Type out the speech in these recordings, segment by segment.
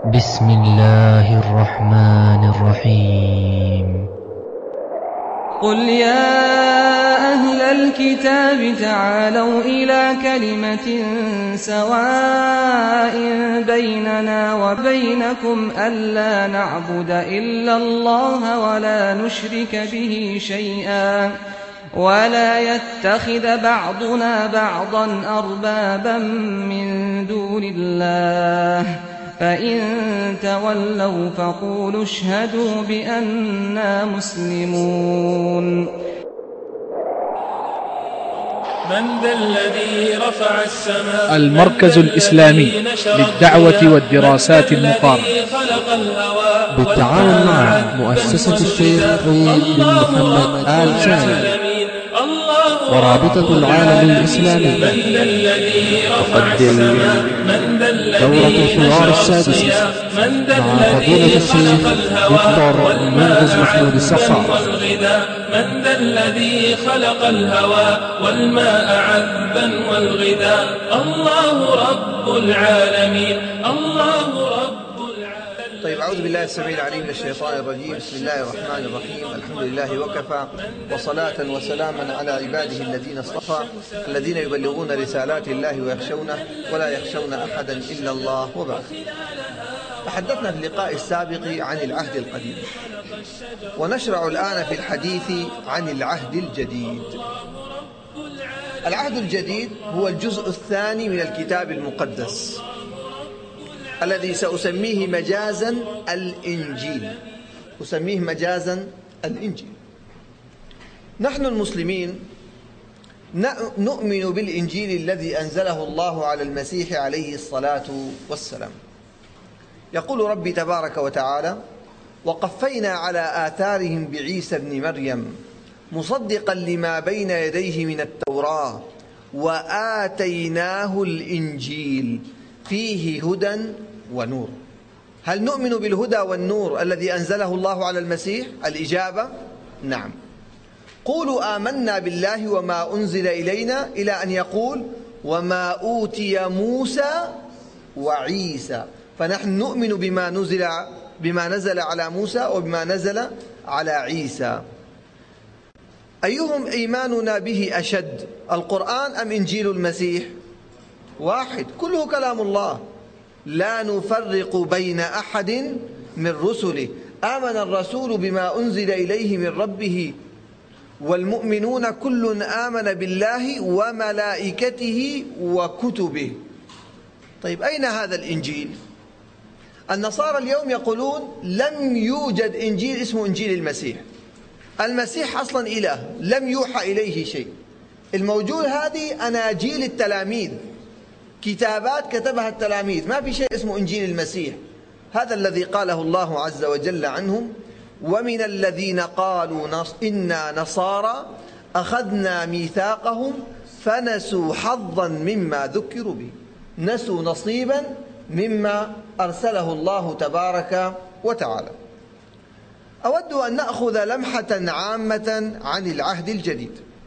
بسم الله الرحمن الرحيم. قل يا أهل الكتاب تعالوا إلى كلمة سواء بيننا وبينكم ألا نعبد إلا الله ولا نشرك به شيئا ولا يتخذ بعضنا بعضا أربابا من دون الله فإن تولوا فقولوا اشهدوا بأننا مسلمون. من ذا الذي رفع السماء؟ المركز الإسلامي للدعوة والدراسات المقارنة بالتعاون مع مؤسسة الشيخ عيد بن محمد آل ثاني ورابطة العالم الإسلامي تقدم دورة الحوار السادسة مع فضيلة الشيخ دكتور منغز محمود السفار. من ذا الذي خلق الهوى والماء عذبا والغذاء؟ الله رب العالمين، الله رب العالمين. طيب، أعوذ بالله السميع العليم من الشيطان الرجيم. بسم الله الرحمن الرحيم. الحمد لله وكفى، وصلاة وسلاما على عباده الذين اصطفى الذين يبلغون رسالات الله ويخشونه ولا يخشون أحدا إلا الله. وبعد، تحدثنا في اللقاء السابق عن العهد القديم، ونشرع الآن في الحديث عن العهد الجديد. العهد الجديد هو الجزء الثاني من الكتاب المقدس الذي سأسميه مجازا الإنجيل. أسميه مجازا الإنجيل. نحن المسلمين نؤمن بالإنجيل الذي أنزله الله على المسيح عليه الصلاة والسلام. يقول ربي تبارك وتعالى: وقفينا على آثارهم بعيسى ابن مريم مصدقا لما بين يديه من التوراة وآتيناه الإنجيل فيه هدى ونور. هل نؤمن بالهدى والنور الذي أنزله الله على المسيح؟ الإجابة نعم. قولوا آمنا بالله وما أنزل إلينا، إلى أن يقول وما أوتي موسى وعيسى. فنحن نؤمن بما نزل على موسى وبما نزل على عيسى. أيهم إيماننا به أشد، القرآن أم إنجيل المسيح؟ واحد، كله كلام الله، لا نفرق بين أحد من رسله. آمن الرسول بما أنزل إليه من ربه والمؤمنون كل آمن بالله وملائكته وكتبه. طيب، أين هذا الإنجيل؟ النصارى اليوم يقولون لم يوجد إنجيل اسمه إنجيل المسيح. المسيح أصلا إله، لم يوحى إليه شيء. الموجود هذه أناجيل التلاميذ، كتابات كتبها التلاميذ، ما في شيء اسمه إنجيل المسيح. هذا الذي قاله الله عز وجل عنهم: ومن الذين قالوا إنا نصارى أخذنا ميثاقهم فنسوا حظا مما ذكروا به. نسوا نصيبا مما أرسله الله تبارك وتعالى. أود أن نأخذ لمحة عامة عن العهد الجديد.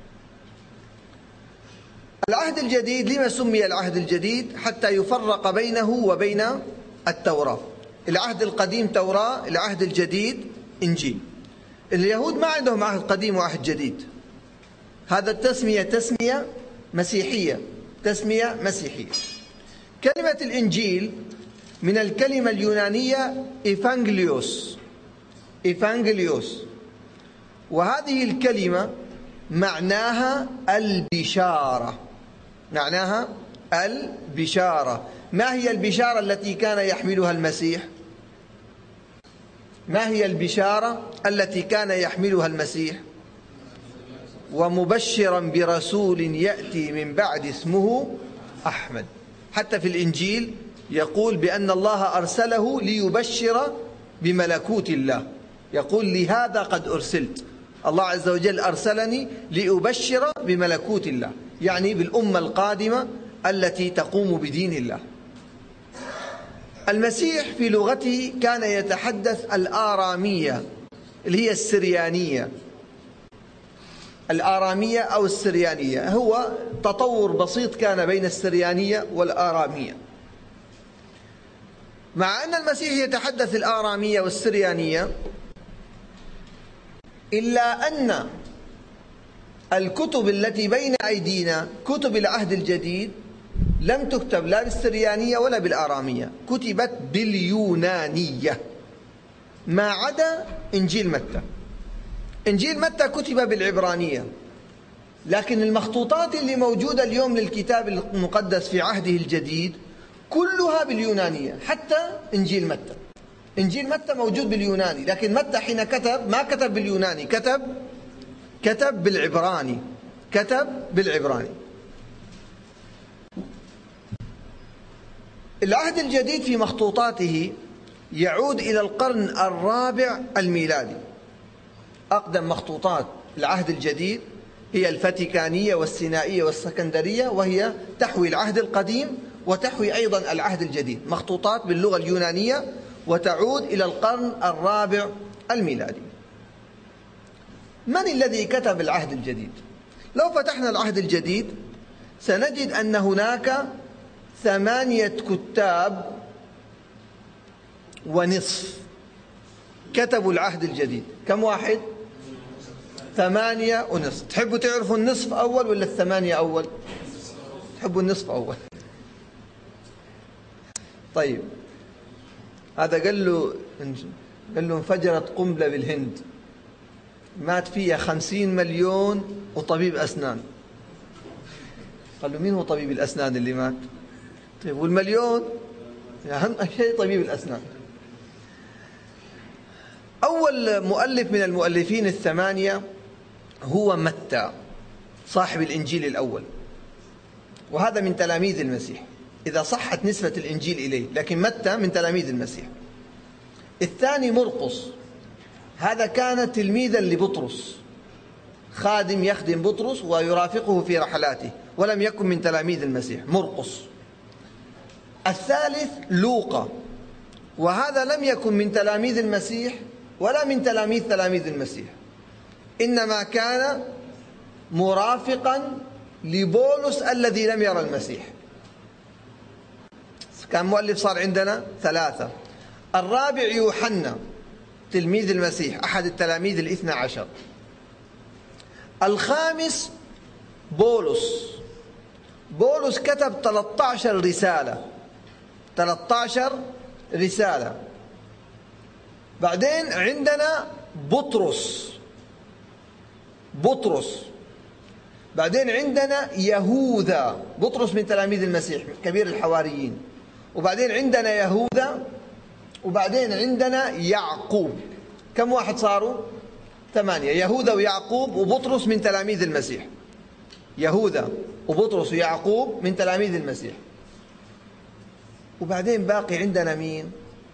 العهد الجديد لما سمي العهد الجديد؟ حتى يفرق بينه وبين التوراة. العهد القديم توراة، العهد الجديد إنجيل. اليهود ما عندهم عهد قديم وعهد جديد. هذا تسمية مسيحية، تسمية مسيحية. كلمة الإنجيل من الكلمة اليونانية إيفانجليوس، وهذه الكلمة معناها البشارة. معناها البشارة. ما هي البشارة التي كان يحملها المسيح؟ ما هي البشارة التي كان يحملها المسيح؟ ومبشرا برسول يأتي من بعد اسمه أحمد. حتى في الإنجيل يقول بأن الله أرسله ليبشر بملكوت الله. يقول لهذا قد أرسلت. الله عز وجل أرسلني لأبشر بملكوت الله، يعني بالأمة القادمة التي تقوم بدين الله. المسيح في لغته كان يتحدث الآرامية اللي هي السريانية. الآرامية أو السريانية هو تطور بسيط كان بين السريانية والآرامية. مع أن المسيح يتحدث الآرامية والسريانية، إلا أن الكتب التي بين أيدينا كتب العهد الجديد لم تكتب لا بالسريانية ولا بالآرامية، كتبت باليونانية ما عدا إنجيل متى. إنجيل متى كتب بالعبرانية، لكن المخطوطات اللي موجودة اليوم للكتاب المقدس في عهده الجديد كلها باليونانية، حتى إنجيل متى. إنجيل متى موجود باليوناني، لكن متى حين كتب ما كتب باليوناني، كتب بالعبراني، كتب بالعبراني. العهد الجديد في مخطوطاته يعود إلى القرن الرابع الميلادي. أقدم مخطوطات العهد الجديد هي الفاتيكانية والسينائية والسكندرية، وهي تحوي العهد القديم وتحوي أيضا العهد الجديد، مخطوطات باللغة اليونانية وتعود إلى القرن الرابع الميلادي. من الذي كتب العهد الجديد؟ لو فتحنا العهد الجديد سنجد أن هناك 8 كتاب ونصف كتبوا العهد الجديد. كم واحد؟ 8 ونصف. تحبوا تعرفوا النصف أول ولا 8 أول؟ تحبوا النصف أول. طيب، هذا قال له انفجرت قنبلة بالهند مات فيها 50 مليون وطبيب أسنان. قال له مين هو طبيب الأسنان اللي مات؟ طيب والمليون؟ أهم شيء طبيب الأسنان. أول مؤلف من المؤلفين 8 هو متى صاحب الإنجيل الأول، وهذا من تلاميذ المسيح إذا صحت نسبة الإنجيل إليه، لكن متى من تلاميذ المسيح. الثاني مرقس، هذا كان تلميذا لبطرس، خادم يخدم بطرس ويرافقه في رحلاته، ولم يكن من تلاميذ المسيح، مرقس. الثالث لوقا، وهذا لم يكن من تلاميذ المسيح ولا من تلاميذ المسيح، إنما كان مرافقا لبولس الذي لم يرى المسيح. كان مؤلف، صار عندنا 3. الرابع يوحنا تلميذ المسيح، أحد التلاميذ 12. الخامس بولس كتب 13 رسالة، 13 رسالة. بعدين عندنا بطرس، بعدين عندنا يهوذا، بطرس من تلاميذ المسيح كبير الحواريين، وبعدين عندنا يهوذا، وبعدين عندنا يعقوب. كم واحد صاروا؟ 8. يهوذا ويعقوب وبطرس من تلاميذ المسيح. يهوذا وبطرس ويعقوب من تلاميذ المسيح. وبعدين باقي عندنا مين؟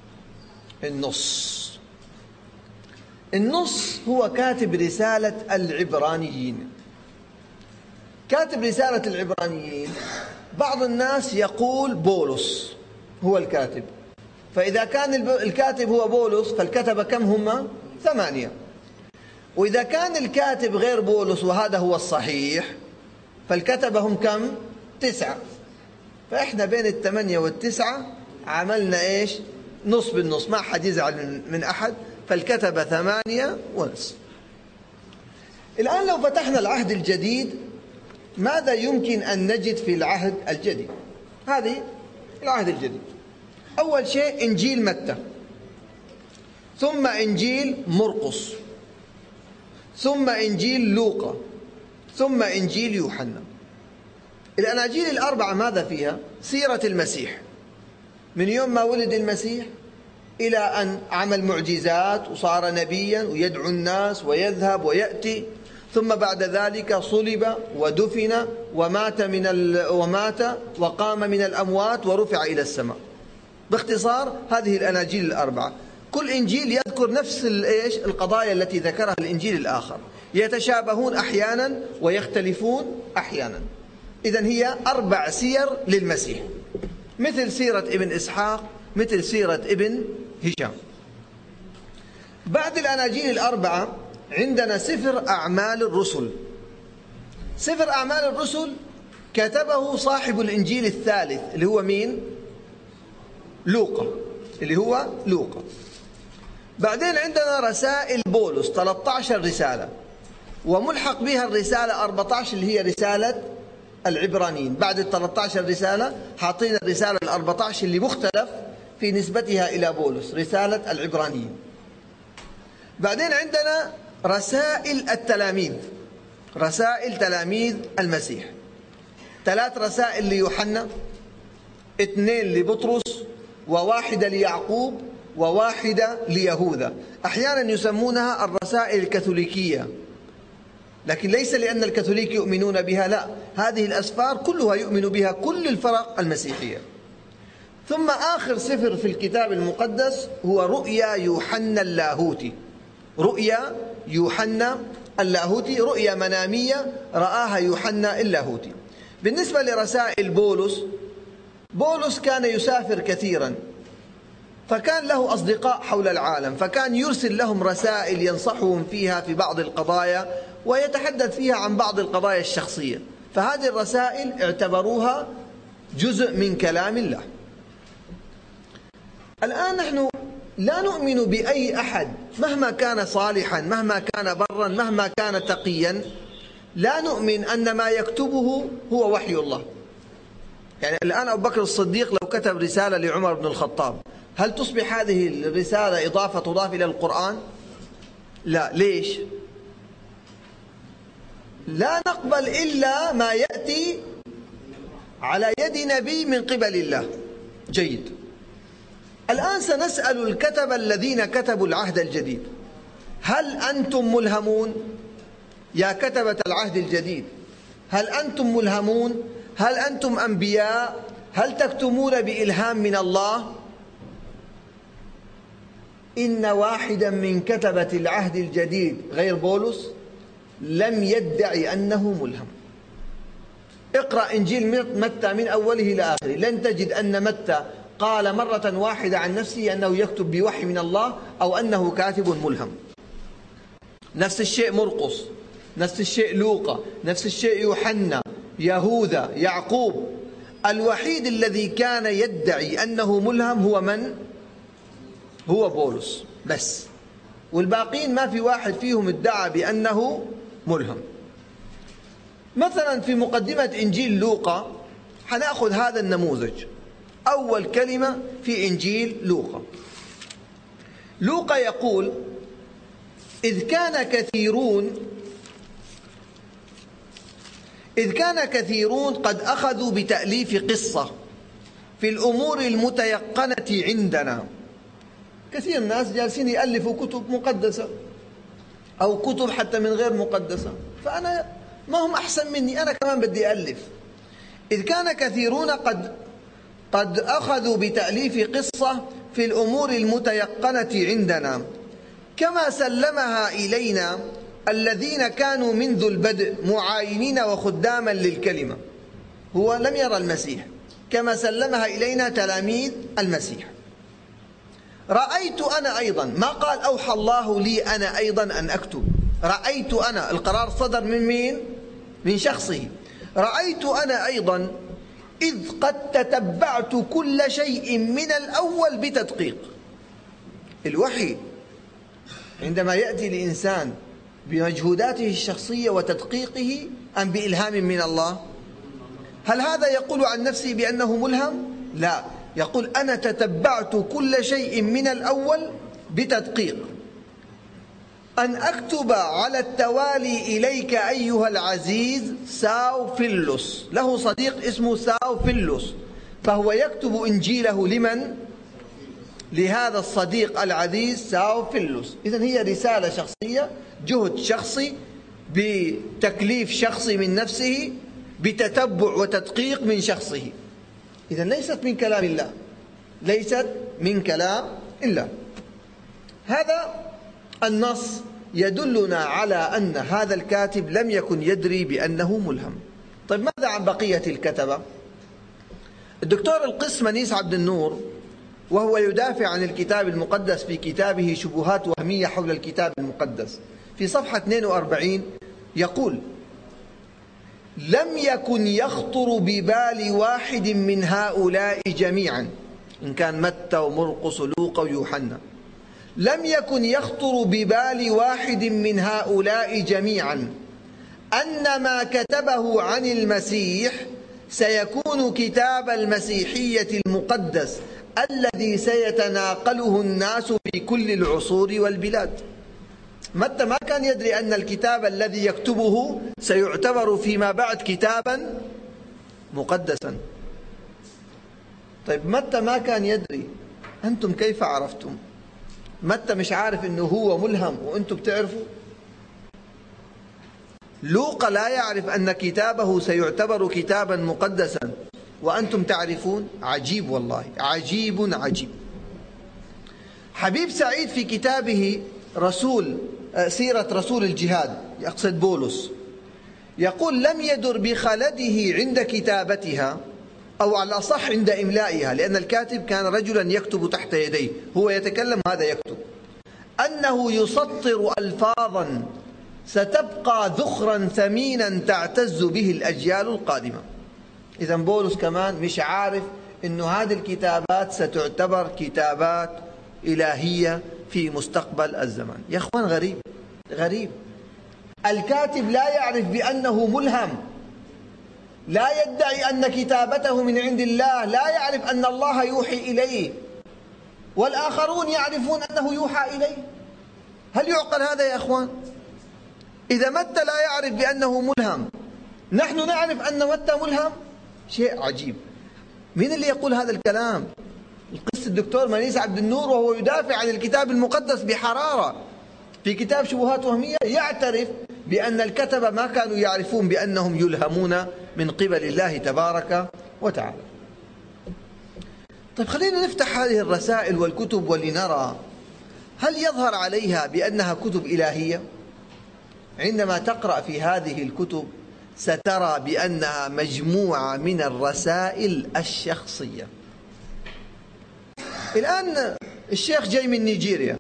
النص هو كاتب رسالة العبرانيين. كاتب رسالة العبرانيين بعض الناس يقول بولس هو الكاتب، فإذا كان الكاتب هو بولس فالكتبة كم هم؟ 8. وإذا كان الكاتب غير بولس وهذا هو الصحيح فالكتبة هم كم؟ 9. فإحنا بين 8 و9 عملنا إيش؟ نص بالنص، ما حد يزعل من أحد، فالكتبة 8 ونصف. الآن لو فتحنا العهد الجديد ماذا يمكن أن نجد في العهد الجديد؟ هذه العهد الجديد. أول شيء إنجيل متى، ثم إنجيل مرقس، ثم إنجيل لوقا، ثم إنجيل يوحنا. الأناجيل ال4 ماذا فيها؟ سيرة المسيح من يوم ما ولد المسيح إلى أن عمل معجزات وصار نبيا ويدعو الناس ويذهب ويأتي، ثم بعد ذلك صلب ودفن ومات وقام من الأموات ورفع إلى السماء. باختصار هذه الأناجيل ال4، كل إنجيل يذكر نفس القضايا التي ذكرها الإنجيل الآخر، يتشابهون أحيانا ويختلفون أحيانا. إذن هي 4 سير للمسيح، مثل سيرة ابن إسحاق، مثل سيرة ابن هشام. بعد الأناجيل ال4 عندنا سفر أعمال الرسل. سفر أعمال الرسل كتبه صاحب الإنجيل الثالث اللي هو مين؟ لوقا. اللي هو لوقا. بعدين عندنا رسائل بولس 13 رسالة، وملحق بها الرسالة 14 اللي هي رسالة العبرانيين. بعد ال 13 رسالة حاطين الرسالة ال 14 اللي مختلف في نسبتها إلى بولس، رسالة العبرانيين. بعدين عندنا رسائل التلاميذ، رسائل تلاميذ المسيح، 3 رسائل ليوحنا، 2 لبطرس، وواحدة ليعقوب، وواحدة ليهوذا. أحيانا يسمونها الرسائل الكاثوليكية، لكن ليس لأن الكاثوليك يؤمنون بها، لا، هذه الأسفار كلها يؤمن بها كل الفرق المسيحية. ثم آخر سفر في الكتاب المقدس هو رؤيا يوحنا اللاهوتي، رؤيا يوحنا اللاهوتي، رؤيا منامية رآها يوحنا اللاهوتي. بالنسبة لرسائل بولس كان يسافر كثيرا، فكان له أصدقاء حول العالم، فكان يرسل لهم رسائل ينصحهم فيها في بعض القضايا ويتحدث فيها عن بعض القضايا الشخصية، فهذه الرسائل اعتبروها جزء من كلام الله. الآن نحن لا نؤمن بأي أحد مهما كان صالحا، مهما كان برا، مهما كان تقيا، لا نؤمن أن ما يكتبه هو وحي الله. يعني الآن أبو بكر الصديق لو كتب رسالة لعمر بن الخطاب، هل تصبح هذه الرسالة إضافة تضاف إلى القرآن؟ لا. ليش؟ لا نقبل إلا ما يأتي على يد نبي من قبل الله. جيد. الآن سنسأل الكتبة الذين كتبوا العهد الجديد: هل أنتم ملهمون؟ يا كتبة العهد الجديد، هل أنتم ملهمون؟ هل أنتم أنبياء؟ هل تكتمون بإلهام من الله؟ إن واحدا من كتبة العهد الجديد غير بولس لم يدعي أنه ملهم. اقرأ إنجيل متى من أوله إلى آخره، لن تجد أن متى قال مرة واحدة عن نفسه أنه يكتب بوحي من الله أو أنه كاتب ملهم. نفس الشيء مرقس، نفس الشيء لوقا، نفس الشيء يوحنا، يهوذا، يعقوب. الوحيد الذي كان يدعي أنه ملهم هو من؟ هو بولس بس، والباقين ما في واحد فيهم ادعى بأنه ملهم. مثلا في مقدمة إنجيل لوقا حنأخذ هذا النموذج. أول كلمة في إنجيل لوقا يقول: إذ كان كثيرون قد أخذوا بتأليف قصة في الأمور المتيقنة عندنا. كثير ناس جالسين يألفوا كتب مقدسة أو كتب حتى من غير مقدسة، فأنا ما هم أحسن مني، أنا كمان بدي ألف. إذ كان كثيرون قد أخذوا بتأليف قصة في الأمور المتيقنة عندنا، كما سلمها إلينا الذين كانوا منذ البدء معاينين وخداما للكلمة. هو لم يرى المسيح، كما سلمها إلينا تلاميذ المسيح. رأيت أنا أيضا، ما قال أوحى الله لي أنا أيضا أن أكتب، رأيت أنا، القرار صدر من مين؟ من شخصه. رأيت أنا أيضا إذ قد تتبعت كل شيء من الأول بتدقيق. الوحي عندما يأتي لإنسان بمجهوداته الشخصية وتدقيقه أم بإلهام من الله؟ هل هذا يقول عن نفسه بأنه ملهم؟ لا، يقول أنا تتبعت كل شيء من الأول بتدقيق. أن أكتب على التوالي إليك أيها العزيز ساو فيلوس. له صديق اسمه ساو فيلوس، فهو يكتب إنجيله لمن؟ لهذا الصديق العزيز ساو فيلوس. إذن هي رسالة شخصية، جهد شخصي، بتكليف شخصي من نفسه، بتتبع وتدقيق من شخصه. إذن ليست من كلام الله، ليست من كلام الله. هذا النص يدلنا على أن هذا الكاتب لم يكن يدري بأنه ملهم. طيب ماذا عن بقية الكتبة؟ الدكتور القس منيس عبد النور وهو يدافع عن الكتاب المقدس في كتابه شبهات وهمية حول الكتاب المقدس في صفحة 42 يقول: لم يكن يخطر ببال واحد من هؤلاء جميعا إن كان متى ومرقس ولوقا ويوحنا، لم يكن يخطر ببال واحد من هؤلاء جميعا أن ما كتبه عن المسيح سيكون كتاب المسيحية المقدس الذي سيتناقله الناس في كل العصور والبلاد. متى ما كان يدري أن الكتاب الذي يكتبه سيعتبر فيما بعد كتابا مقدسا. طيب متى ما كان يدري، أنتم كيف عرفتم؟ متى مش عارف أنه هو ملهم وأنتم بتعرفوا؟ لوقا لا يعرف أن كتابه سيعتبر كتابا مقدسا وأنتم تعرفون؟ عجيب والله، عجيب عجيب. حبيب سعيد في كتابه سيرة رسول الجهاد، يقصد بولس، يقول لم يدر بخلده عند كتابتها، أو على الأصح عند إملائها، لأن الكاتب كان رجلا يكتب تحت يديه، هو يتكلم هذا يكتب، أنه يسطر ألفاظا ستبقى ذخرا ثمينا تعتز به الأجيال القادمة. إذا بولس كمان مش عارف أنه هذه الكتابات ستعتبر كتابات إلهية في مستقبل الزمان. يا أخوان غريب غريب، الكاتب لا يعرف بأنه ملهم، لا يدعي أن كتابته من عند الله، لا يعرف أن الله يوحي إليه، والآخرون يعرفون أنه يوحى إليه. هل يعقل هذا يا أخوان؟ إذا متى لا يعرف بأنه ملهم، نحن نعرف أن متى ملهم، شيء عجيب. مين اللي يقول هذا الكلام؟ القس الدكتور منيس عبد النور، وهو يدافع عن الكتاب المقدس بحرارة في كتاب شبهات وهمية، يعترف بأن الكتبة ما كانوا يعرفون بأنهم يلهمون من قبل الله تبارك وتعالى. طيب خلينا نفتح هذه الرسائل والكتب ولنرى هل يظهر عليها بأنها كتب إلهية؟ عندما تقرأ في هذه الكتب سترى بأنها مجموعة من الرسائل الشخصية. الآن الشيخ جاي من نيجيريا،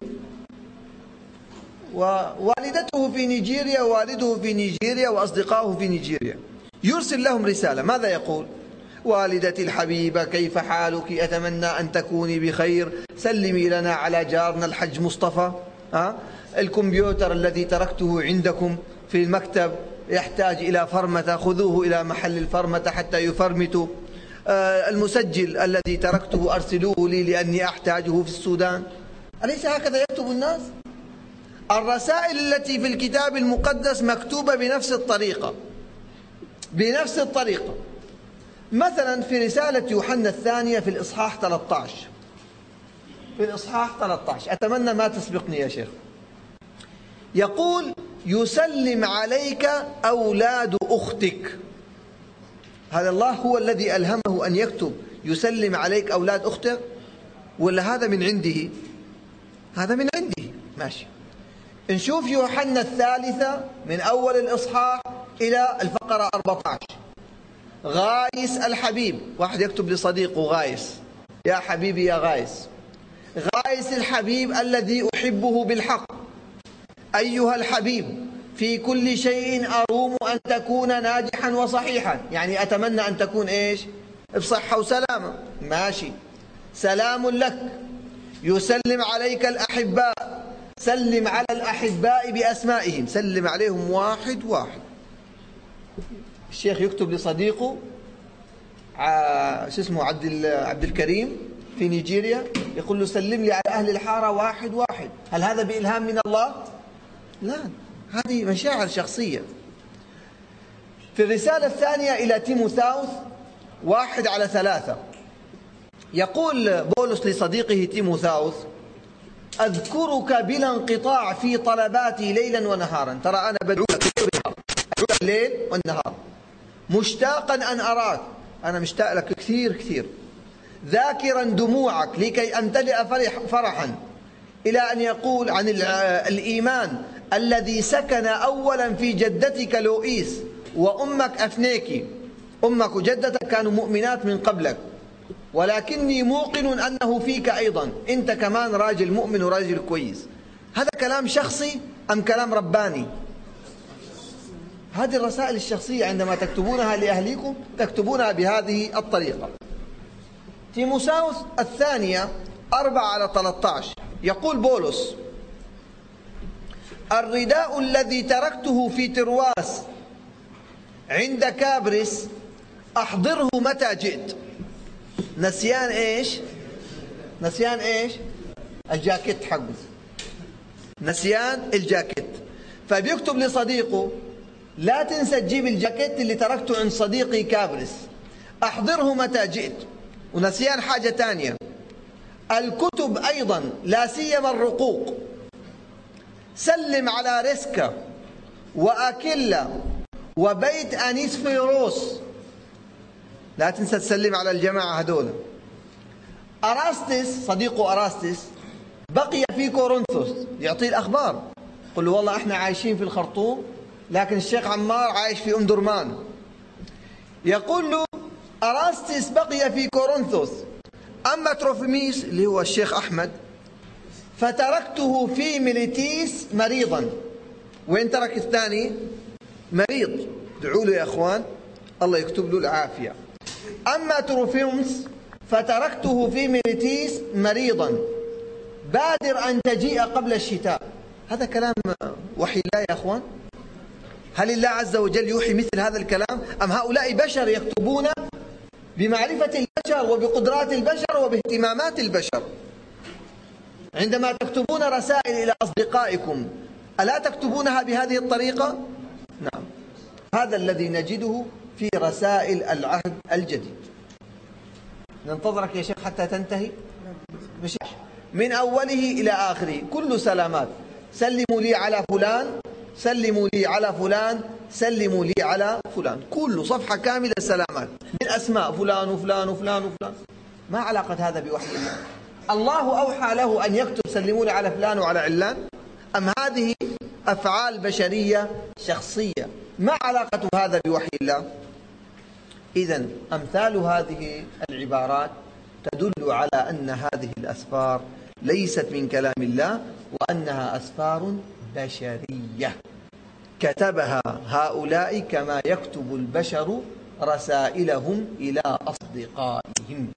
ووالدته في نيجيريا ووالده في نيجيريا وأصدقائه في نيجيريا، يرسل لهم رسالة، ماذا يقول؟ والدتي الحبيبة كيف حالك؟ أتمنى أن تكوني بخير، سلمي لنا على جارنا الحج مصطفى، الكمبيوتر الذي تركته عندكم في المكتب يحتاج إلى فرمة، خذوه إلى محل الفرمة حتى يفرمتوا، المسجل الذي تركته أرسلوه لي لأني أحتاجه في السودان. أليس هكذا يكتب الناس؟ الرسائل التي في الكتاب المقدس مكتوبة بنفس الطريقة، بنفس الطريقة. مثلا في رسالة يوحنا الثانية في الإصحاح 13، في الإصحاح 13، أتمنى ما تسبقني يا شيخ، يقول يسلم عليك أولاد أختك. هذا الله هو الذي ألهمه أن يكتب يسلم عليك أولاد أختك، ولا هذا من عنده؟ هذا من عنده، ماشي. نشوف يوحنا الثالثة من أول الإصحاح إلى الفقرة 14، غايس الحبيب، واحد يكتب لصديقه غايس، يا حبيبي يا غايس، غايس الحبيب الذي أحبه بالحق، أيها الحبيب في كل شيء أروم أن تكون ناجحا وصحيحا، يعني أتمنى أن تكون إيش؟ بصحة وسلامة، ماشي. سلام لك، يسلم عليك الأحباء، سلم على الأحباء بأسمائهم، سلم عليهم واحد واحد. الشيخ يكتب لصديقه شو اسمه عبد الكريم في نيجيريا، يقول له سلم لي على أهل الحارة واحد واحد. هل هذا بإلهام من الله؟ لا، هذه مشاعر شخصية. في الرسالة الثانية إلى تيموثاوس 1:3 يقول بولس لصديقه تيموثاوس أذكرك بلا انقطاع في طلباتي ليلا ونهارا. ترى أنا بدعوك الليل والنهار، مشتاقا أن أراك، أنا مشتاق لك كثير كثير، ذاكرا دموعك لكي أمتلئ فرحا، إلى أن يقول عن الإيمان الذي سكن أولا في جدتك لوئيس وأمك أفنيكي. أمك وجدتك كانوا مؤمنات من قبلك، ولكني موقن أنه فيك أيضا، أنت كمان راجل مؤمن وراجل كويس. هذا كلام شخصي أم كلام رباني؟ هذه الرسائل الشخصية عندما تكتبونها لأهليكم تكتبونها بهذه الطريقة. تيموثاوس الثانية 4:13 يقول بولس: الرداء الذي تركته في ترواس عند كابرس أحضره متى جئت. نسيان إيش؟ نسيان إيش؟ الجاكيت حقه، نسيان الجاكيت. فبيكتب لصديقه: لا تنسى تجيب الجاكيت اللي تركته عند صديقي كابرس، أحضره متى جئت. ونسيان حاجة تانية، الكتب أيضا لا سيما الرقوق، سلم على ريسكا وأكيلا وبيت أنيسفيروس، لا تنسى تسلم على الجماعة هذول. أراستس صديقه أراستس بقي في كورنثوس يعطيه الأخبار، قل له والله احنا عايشين في الخرطوم لكن الشيخ عمار عايش في أم درمان. يقول له أراستس بقي في كورنثوس، أما تروفيميس اللي هو الشيخ أحمد فتركته في ميليتيس مريضا. وين ترك الثاني؟ مريض. ادعوا له يا أخوان الله يكتب له العافية. أما تروفيموس فتركته في ميليتيس مريضا، بادر أن تجيء قبل الشتاء. هذا كلام وحي الله يا أخوان؟ هل الله عز وجل يوحي مثل هذا الكلام؟ أم هؤلاء بشر يكتبون بمعرفة البشر وبقدرات البشر وباهتمامات البشر؟ عندما تكتبون رسائل إلى أصدقائكم ألا تكتبونها بهذه الطريقة؟ نعم، هذا الذي نجده في رسائل العهد الجديد. ننتظرك يا شيخ حتى تنتهي، مش من أوله إلى آخره كل سلامات. سلموا لي على فلان، سلموا لي على فلان، سلموا لي على فلان، كل صفحة كاملة سلامات من أسماء فلان وفلان وفلان وفلان. ما علاقة هذا بوحي الله؟ الله أوحى له أن يكتب سلموا لي على فلان وعلى علان؟ أم هذه أفعال بشرية شخصية؟ ما علاقة هذا بوحي الله؟ إذن أمثال هذه العبارات تدل على أن هذه الأسفار ليست من كلام الله، وأنها أسفار بشرية كتبها هؤلاء كما يكتب البشر رسائلهم إلى أصدقائهم.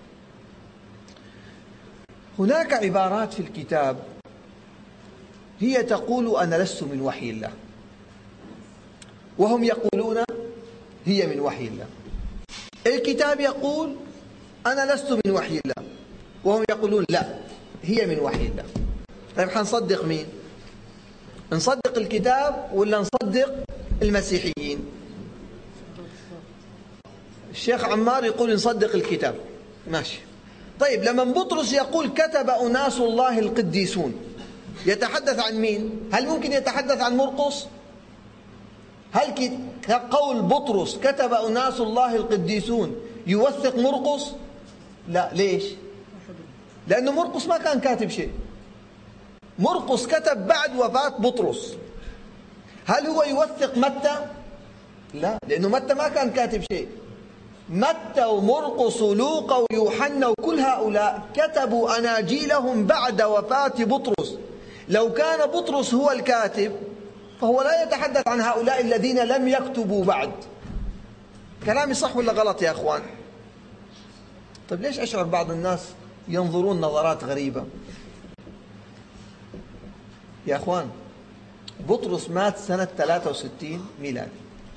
هناك عبارات في الكتاب هي تقول أنا لست من وحي الله، وهم يقولون هي من وحي الله. الكتاب يقول أنا لست من وحي الله، وهم يقولون لا هي من وحي الله. طيب حنصدق مين؟ نصدق الكتاب ولا نصدق المسيحيين؟ الشيخ عمار يقول نصدق الكتاب، ماشي. طيب لما بطرس يقول كتب أناس الله القديسون، يتحدث عن مين؟ هل ممكن يتحدث عن مرقس؟ هل قول بطرس كتب أناس الله القديسون يوثق مرقس؟ لا. ليش؟ لأنه مرقس ما كان كاتب شيء، مرقس كتب بعد وفاة بطرس. هل هو يوثق متى؟ لا، لأنه متى ما كان كاتب شيء. متى ومرقس ولوقا ويوحنا وكل هؤلاء كتبوا أناجيلهم بعد وفاة بطرس. لو كان بطرس هو الكاتب فهو لا يتحدث عن هؤلاء الذين لم يكتبوا بعد. كلامي صح ولا غلط يا أخوان؟ طيب ليش أشعر بعض الناس ينظرون نظرات غريبة؟ يا أخوان بطرس مات سنة 63 ميلادي.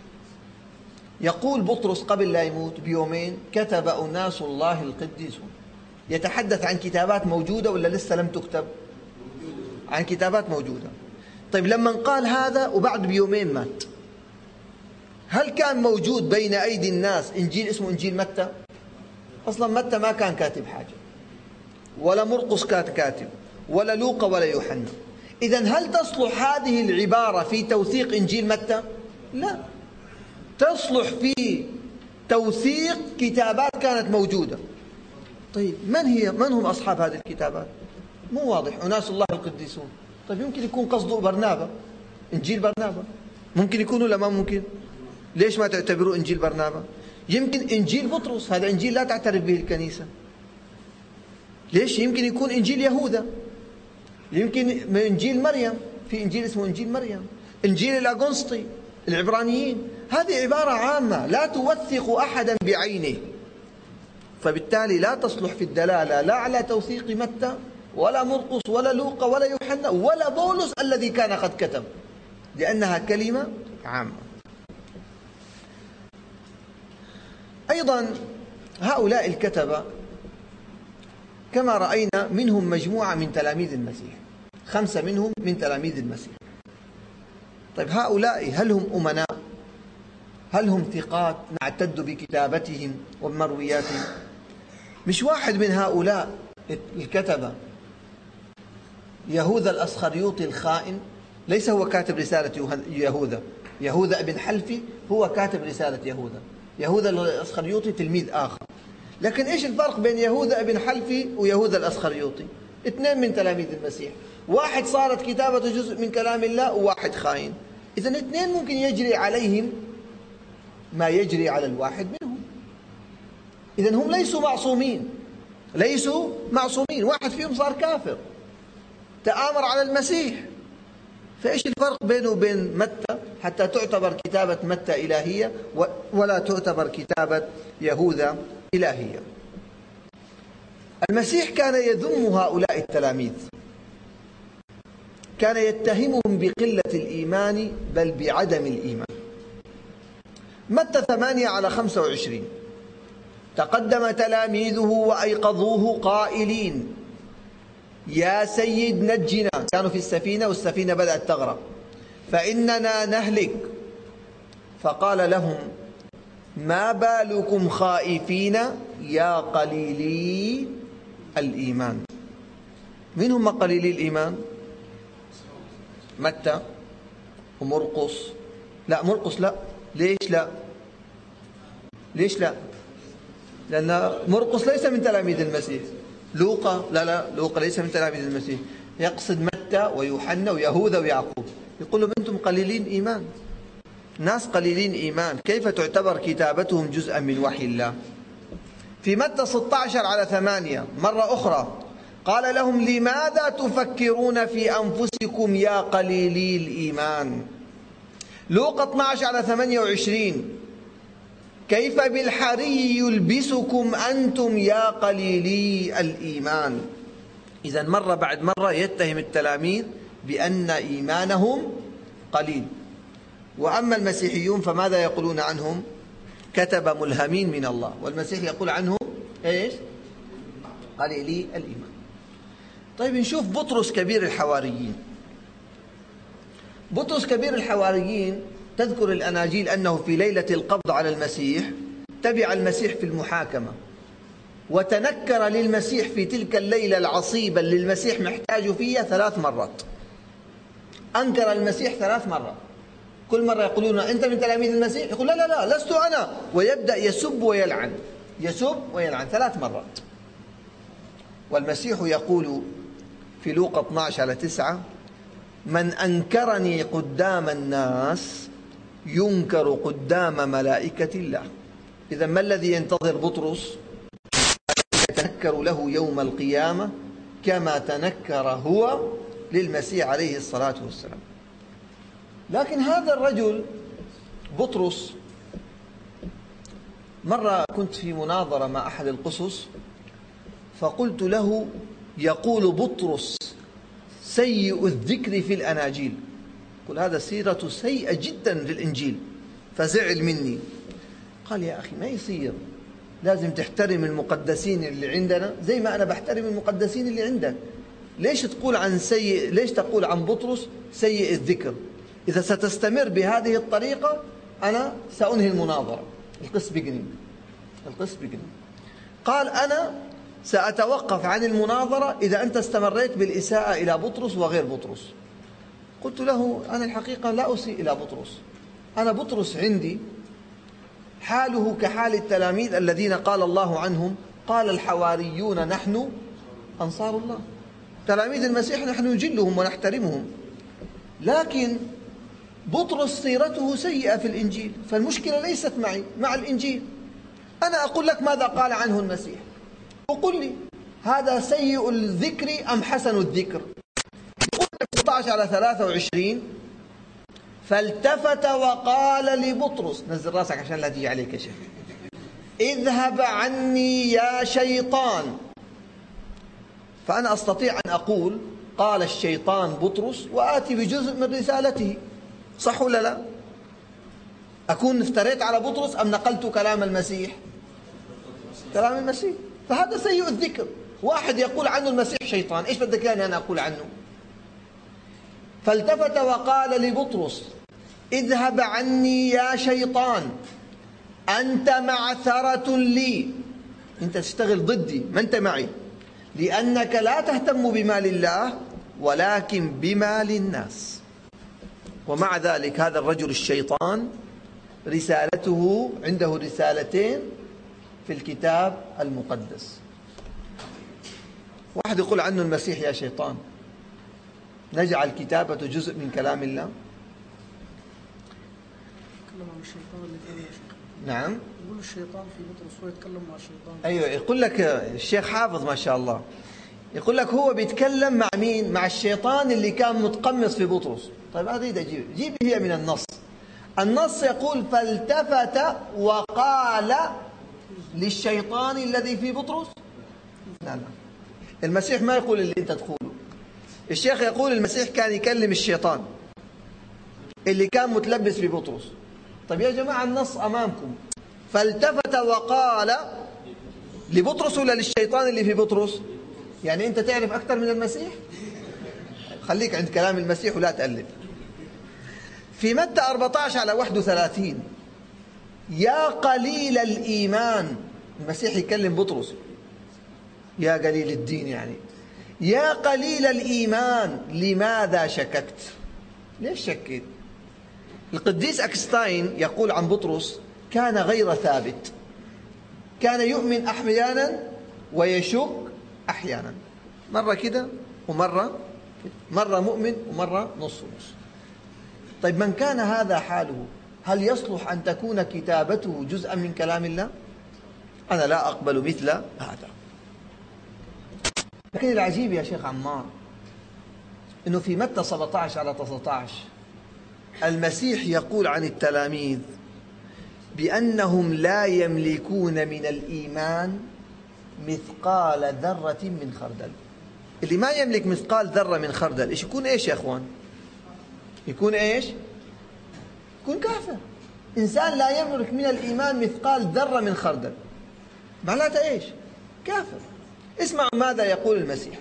يقول بطرس قبل لا يموت بيومين كتب أناس الله القديسون. يتحدث عن كتابات موجودة ولا لسه لم تكتب؟ عن كتابات موجودة. طيب لما قال هذا وبعد بيومين مات، هل كان موجود بين أيدي الناس إنجيل اسمه إنجيل متى؟ أصلا متى ما كان كاتب حاجة، ولا مرقس كاتب، ولا لوقا ولا يوحنا. إذن هل تصلح هذه العبارة في توثيق إنجيل متى؟ لا، تصلح في توثيق كتابات كانت موجودة. طيب من هم أصحاب هذه الكتابات؟ مو واضح. أناس الله القديسون، طيب يمكن يكون قصده برنابا، إنجيل برنابا، ممكن يكون ولا ما ممكن؟ ليش ما تعتبروه إنجيل برنابا؟ يمكن إنجيل بطرس، هذا إنجيل لا تعترف به الكنيسة. ليش؟ يمكن يكون إنجيل يهوذا، يمكن إنجيل مريم، في إنجيل اسمه إنجيل مريم، إنجيل الأغسطي، العبرانيين. هذه عبارة عامة لا توثق أحدا بعينه. فبالتالي لا تصلح في الدلالة لا على توثيق متى ولا مرقس ولا لوقا ولا يوحنا ولا بولس الذي كان قد كتب، لأنها كلمة عامة. أيضا هؤلاء الكتبة كما رأينا منهم مجموعة من تلاميذ المسيح، 5 منهم من تلاميذ المسيح. طيب هؤلاء هل هم أمناء؟ هل هم ثقات نعتد بكتابتهم ومروياتهم؟ مش واحد من هؤلاء الكتبة يهوذا الأسخريوطي الخائن، ليس هو كاتب رسالة يهوذا، يهوذا ابن حلفي هو كاتب رسالة يهوذا، يهوذا الأسخريوطي تلميذ آخر. لكن إيش الفرق بين يهوذا ابن حلفي ويهوذا الأسخريوطي؟ 2 من تلاميذ المسيح، واحد صارت كتابته جزء من كلام الله وواحد خائن. إذن 2 ممكن يجري عليهم ما يجري على الواحد منهم. إذن هم ليسوا معصومين، ليسوا معصومين. واحد فيهم صار كافر، تآمر على المسيح. فإيش الفرق بينه وبين متى حتى تعتبر كتابة متى إلهية ولا تعتبر كتابة يهوذا إلهية؟ المسيح كان يذم هؤلاء التلاميذ، كان يتهمهم بقلة الإيمان بل بعدم الإيمان. متى 8:25 تقدم تلاميذه وأيقظوه قائلين: يا سيد نجنا. كانوا في السفينة والسفينة بدأت تغرق، فإننا نهلك. فقال لهم: ما بالكم خائفين يا قليلي الإيمان. من هم قليلي الإيمان؟ متى ومرقس. لا مرقس لا. ليش لا؟ ليش لا؟ لأن مرقس ليس من تلاميذ المسيح. لوقا لا، لوقا ليس من تلاميذ المسيح. يقصد متى ويوحنا ويهوذا ويعقوب، يقول لهم أنتم قليلين إيمان، ناس قليلين إيمان، كيف تعتبر كتابتهم جزءا من وحي الله؟ في متى 16:8 مرة أخرى قال لهم: لماذا تفكرون في أنفسكم يا قليلي الإيمان؟ لوقا 12:28 كيف بالحري يلبسكم أنتم يا قليلي الإيمان. إذن مرة بعد مرة يتهم التلاميذ بأن إيمانهم قليل. وأما المسيحيون فماذا يقولون عنهم؟ كتب ملهمين من الله، والمسيح يقول عنهم إيش؟ قليلي الإيمان. طيب نشوف بطرس كبير الحواريين. بطرس كبير الحواريين تذكر الأناجيل أنه في ليلة القبض على المسيح تبع المسيح في المحاكمة، وتنكر للمسيح في تلك الليلة العصيبة اللي المسيح محتاج فيها 3 مرات. أنكر المسيح 3 مرات، كل مرة يقولون: أنت من تلاميذ المسيح؟ يقول: لا لا لا لست أنا، ويبدأ يسب ويلعن، يسب ويلعن 3 مرات. والمسيح يقول في لوقا 12:9: من أنكرني قدام الناس ينكر قدام ملائكة الله. إذا ما الذي ينتظر بطرس؟ يتنكر له يوم القيامة كما تنكر هو للمسيح عليه الصلاة والسلام. لكن هذا الرجل بطرس، مرة كنت في مناظرة مع أحد القصص فقلت له: يقول بطرس سيء الذكر في الأناجيل. قل هذا سيرة سيئة جدا في الإنجيل. فزعل مني، قال: يا أخي ما يصير، لازم تحترم المقدسين اللي عندنا زي ما أنا بحترم المقدسين اللي عندك. ليش تقول عن سيء؟ ليش تقول عن بطرس سيء الذكر؟ إذا ستستمر بهذه الطريقة أنا سأنهي المناظرة. القس بقني. قال: أنا سأتوقف عن المناظرة إذا أنت استمريت بالإساءة إلى بطرس وغير بطرس. قلت له: أنا الحقيقة لا أسيء إلى بطرس، أنا بطرس عندي حاله كحال التلاميذ الذين قال الله عنهم: قال الحواريون نحن أنصار الله. تلاميذ المسيح نحن نجلهم ونحترمهم، لكن بطرس سيرته سيئة في الإنجيل، فالمشكلة ليست معي، مع الإنجيل. أنا أقول لك ماذا قال عنه المسيح، وقل لي هذا سيء الذكر أم حسن الذكر. يقول 16:23 فالتفت وقال لبطرس، نزل راسك عشان لا تيجي عليك يا شيخ. اذهب عني يا شيطان، فأنا أستطيع أن أقول قال الشيطان بطرس وآتي بجزء من رسالته، صح ولا لا؟ أكون افتريت على بطرس أم نقلت كلام المسيح؟ كلام المسيح. فهذا سيء الذكر. واحد يقول عنه المسيح شيطان، إيش بدك يعني أنا أقول عنه؟ فالتفت وقال لبطرس اذهب عني يا شيطان أنت معثرة لي، أنت تشتغل ضدي، ما أنت معي، لأنك لا تهتم بمال الله ولكن بمال الناس. ومع ذلك هذا الرجل الشيطان رسالته عنده رسالتين في الكتاب المقدس. واحد يقول عنه المسيح يا شيطان، نجعل كتابة جزء من كلام الله. نعم، يقول الشيطان في بطرس هو يتكلم مع الشيطان. أيوة، يقول لك الشيخ حافظ ما شاء الله، يقول لك هو بيتكلم مع مين؟ مع الشيطان اللي كان متقمص في بطرس. طيب هذه جيب هي من النص. النص يقول فالتفت وقال للشيطان الذي في بطرس. لا لا، المسيح ما يقول اللي انت تقوله. الشيخ يقول المسيح كان يكلم الشيطان اللي كان متلبس في بطرس. طيب يا جماعة النص أمامكم، فالتفت وقال لبطرس ولا للشيطان اللي في بطرس؟ يعني أنت تعرف أكثر من المسيح؟ خليك عند كلام المسيح ولا تقلب. في متى 14:31 يا قليل الإيمان، المسيح يكلم بطرس يا قليل الدين، يعني يا قليل الإيمان لماذا شككت؟ ليش شكيت؟ القديس أكستاين يقول عن بطرس كان غير ثابت، كان يؤمن أحيانا ويشك أحيانا، مرة كده ومرة كده، مرة مؤمن ومرة نص نص. طيب من كان هذا حاله هل يصلح أن تكون كتابته جزءا من كلام الله؟ أنا لا أقبل مثل هذا. لكن العجيب يا شيخ عمار أنه في متى 17:19 المسيح يقول عن التلاميذ بأنهم لا يملكون من الإيمان مثقال ذرة من خردل. اللي ما يملك مثقال ذرة من خردل إيش يكون؟ إيش يا أخوان؟ يكون إيش؟ يكون كافر. إنسان لا يملك من الإيمان مثقال ذرة من خردل معناته إيش؟ كافر. اسمعوا ماذا يقول المسيح.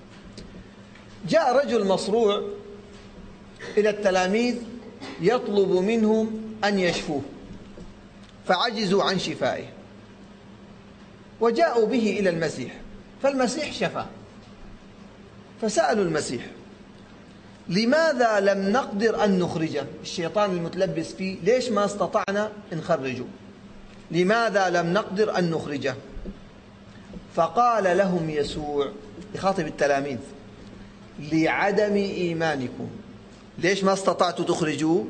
جاء رجل مصروع إلى التلاميذ يطلب منهم أن يشفوه، فعجزوا عن شفائه، وجاءوا به إلى المسيح، فالمسيح شفاه. فسألوا المسيح لماذا لم نقدر أن نخرجه؟ الشيطان المتلبس فيه ليش ما استطعنا نخرجه؟ لماذا لم نقدر أن نخرجه؟ فقال لهم يسوع يخاطب التلاميذ لعدم إيمانكم. ليش ما استطعتوا تخرجوه؟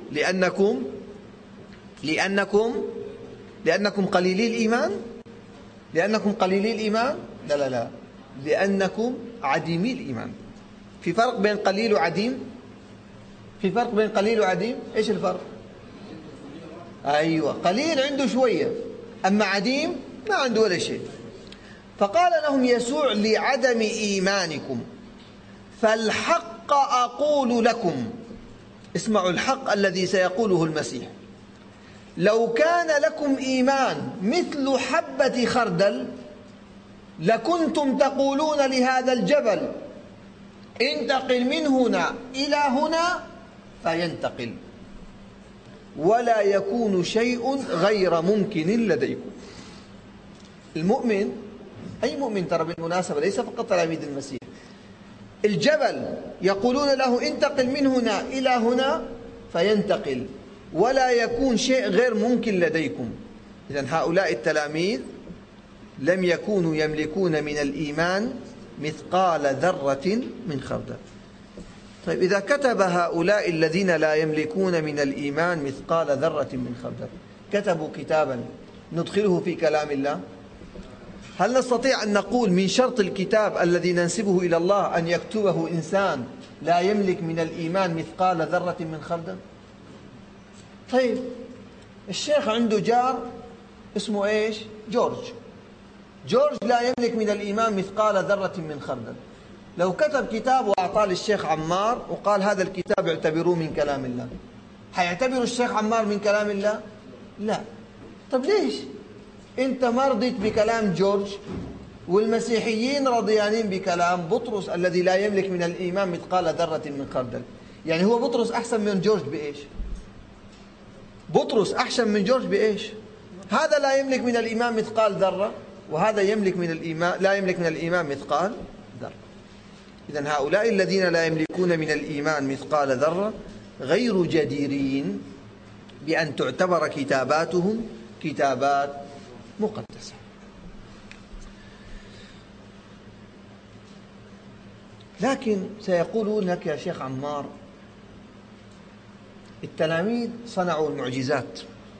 لأنكم قليلي الإيمان؟ لأنكم قليلي الإيمان؟ لا لا لا، لأنكم عديمي الإيمان. في فرق بين قليل وعديم؟ في فرق بين قليل وعديم؟ إيش الفرق؟ أيوة، قليل عنده شوية، أما عديم ما عنده ولا شيء. فقال لهم يسوع لعدم إيمانكم، فالحق أقول لكم، اسمعوا الحق الذي سيقوله المسيح، لو كان لكم إيمان مثل حبة خردل لكنتم تقولون لهذا الجبل انتقل من هنا إلى هنا فينتقل، ولا يكون شيء غير ممكن لديكم. المؤمن، أي مؤمن ترى بالمناسبة ليس فقط تلاميذ المسيح، الجبل يقولون له انتقل من هنا إلى هنا فينتقل، ولا يكون شيء غير ممكن لديكم. إذن هؤلاء التلاميذ لم يكونوا يملكون من الإيمان مثقال ذرة من خردل. طيب إذا كتب هؤلاء الذين لا يملكون من الإيمان مثقال ذرة من خردل كتبوا كتابا ندخله في كلام الله، هل نستطيع أن نقول من شرط الكتاب الذي ننسبه إلى الله أن يكتبه إنسان لا يملك من الإيمان مثقال ذرة من خردل؟ طيب الشيخ عنده جار اسمه إيش؟ جورج. جورج لا يملك من الإيمان مثقال ذرة من خردل. لو كتب كتاب وأعطاه للشيخ عمار وقال هذا الكتاب اعتبروه من كلام الله، حيعتبروا الشيخ عمار من كلام الله؟ لا. طب ليش؟ أنت ما رضيت بكلام جورج والمسيحيين رضيانين بكلام بطرس الذي لا يملك من الإيمان مثقال ذرة من خردل؟ يعني هو بطرس أحسن من جورج بإيش؟ بطرس أحسن من جورج بإيش؟ هذا لا يملك من الإيمان مثقال ذرة، وهذا يملك من الإيمان لا يملك من الإيمان مثقال ذرة. إذن هؤلاء الذين لا يملكون من الإيمان مثقال ذرة غير جديرين بأن تعتبر كتاباتهم كتابات مقدسة. لكن سيقولون لك يا شيخ عمار التلاميذ صنعوا المعجزات،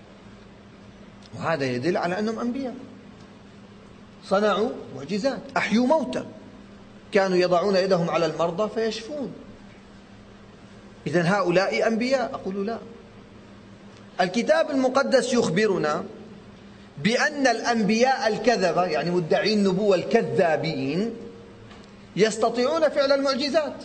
وهذا يدل على أنهم أنبياء. صنعوا معجزات، أحيوا موتى، كانوا يضعون يدهم على المرضى فيشفون. إذن هؤلاء أنبياء. أقول لا، الكتاب المقدس يخبرنا بأن الأنبياء الكذبة، يعني مدعي النبوة الكذابين، يستطيعون فعل المعجزات.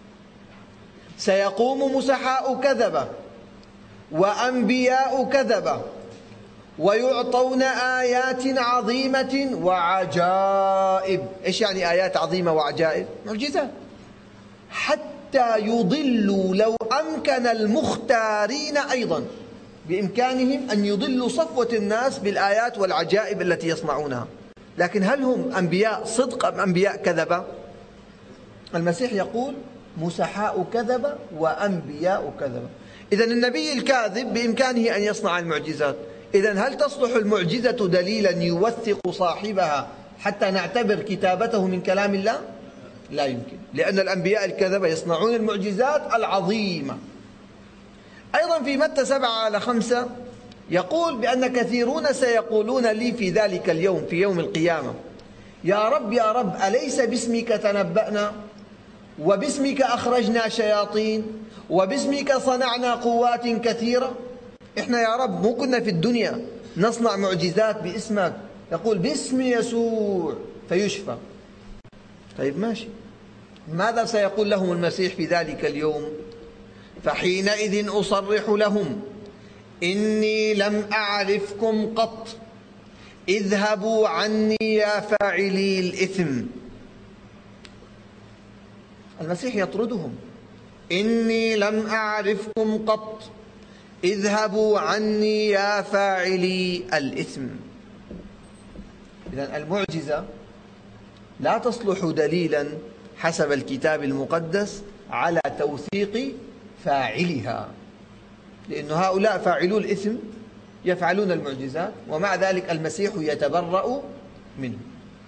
سيقوم مسحاء كذبة وأنبياء كذبة ويعطون آيات عظيمة وعجائب. إيش يعني آيات عظيمة وعجائب؟ معجزات. حتى يضلوا، لو أمكن المختارين أيضا بإمكانهم أن يضلوا صفوة الناس بالآيات والعجائب التي يصنعونها. لكن هل هم أنبياء صدق أم أنبياء كذبة؟ المسيح يقول مسحاء كذبة وأنبياء كذبة. إذن النبي الكاذب بإمكانه أن يصنع المعجزات. إذن هل تصلح المعجزة دليلا يوثق صاحبها حتى نعتبر كتابته من كلام الله؟ لا يمكن، لأن الأنبياء الكذبة يصنعون المعجزات العظيمة. أيضا في متى 7:5 يقول بأن كثيرون سيقولون لي في ذلك اليوم، في يوم القيامة، يا رب يا رب أليس باسمك تنبأنا وباسمك أخرجنا شياطين وباسمك صنعنا قوات كثيرة؟ إحنا يا رب مو كنا في الدنيا نصنع معجزات باسمك؟ يقول باسم يسوع فيشفى. طيب ماشي، ماذا سيقول لهم المسيح في ذلك اليوم؟ فحينئذ أصرح لهم إني لم أعرفكم قط، اذهبوا عني يا فاعلي الإثم. المسيح يطردهم، إني لم أعرفكم قط، اذهبوا عني يا فاعلي الإثم. إذن المعجزة لا تصلح دليلا حسب الكتاب المقدس على توثيق فاعلها، لأن هؤلاء فاعلو الإثم يفعلون المعجزات ومع ذلك المسيح يتبرأ منه.